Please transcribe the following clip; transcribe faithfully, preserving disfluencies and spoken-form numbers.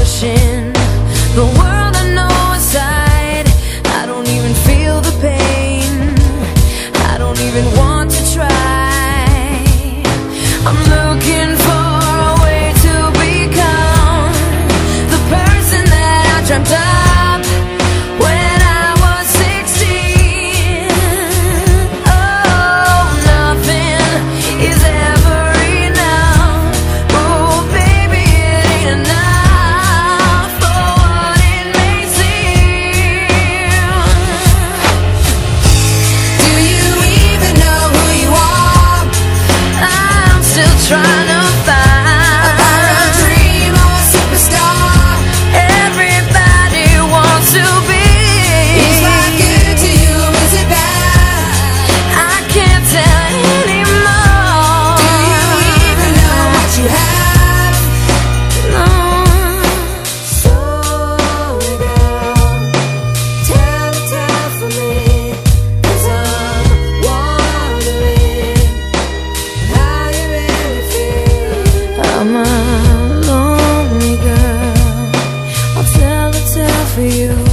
pushing the world I know aside. I don't even feel the pain, I don't even want to try. I'm looking for a way to become the person that I dreamt of when I was sixteen. Oh, nothing is ever enough. Oh, baby, it ain't enough for what it may seem. Do you even know who you are? I'm still trying to find a dream or a superstar. Everybody wants to be. Is life good to you? Is it bad? I can't tell anymore. Do you even know what you have? No. Sorry, girl, tell the tale for me, 'cause I'm wondering how you really feel. I'm a lonely girl, I'll tell the tale for you.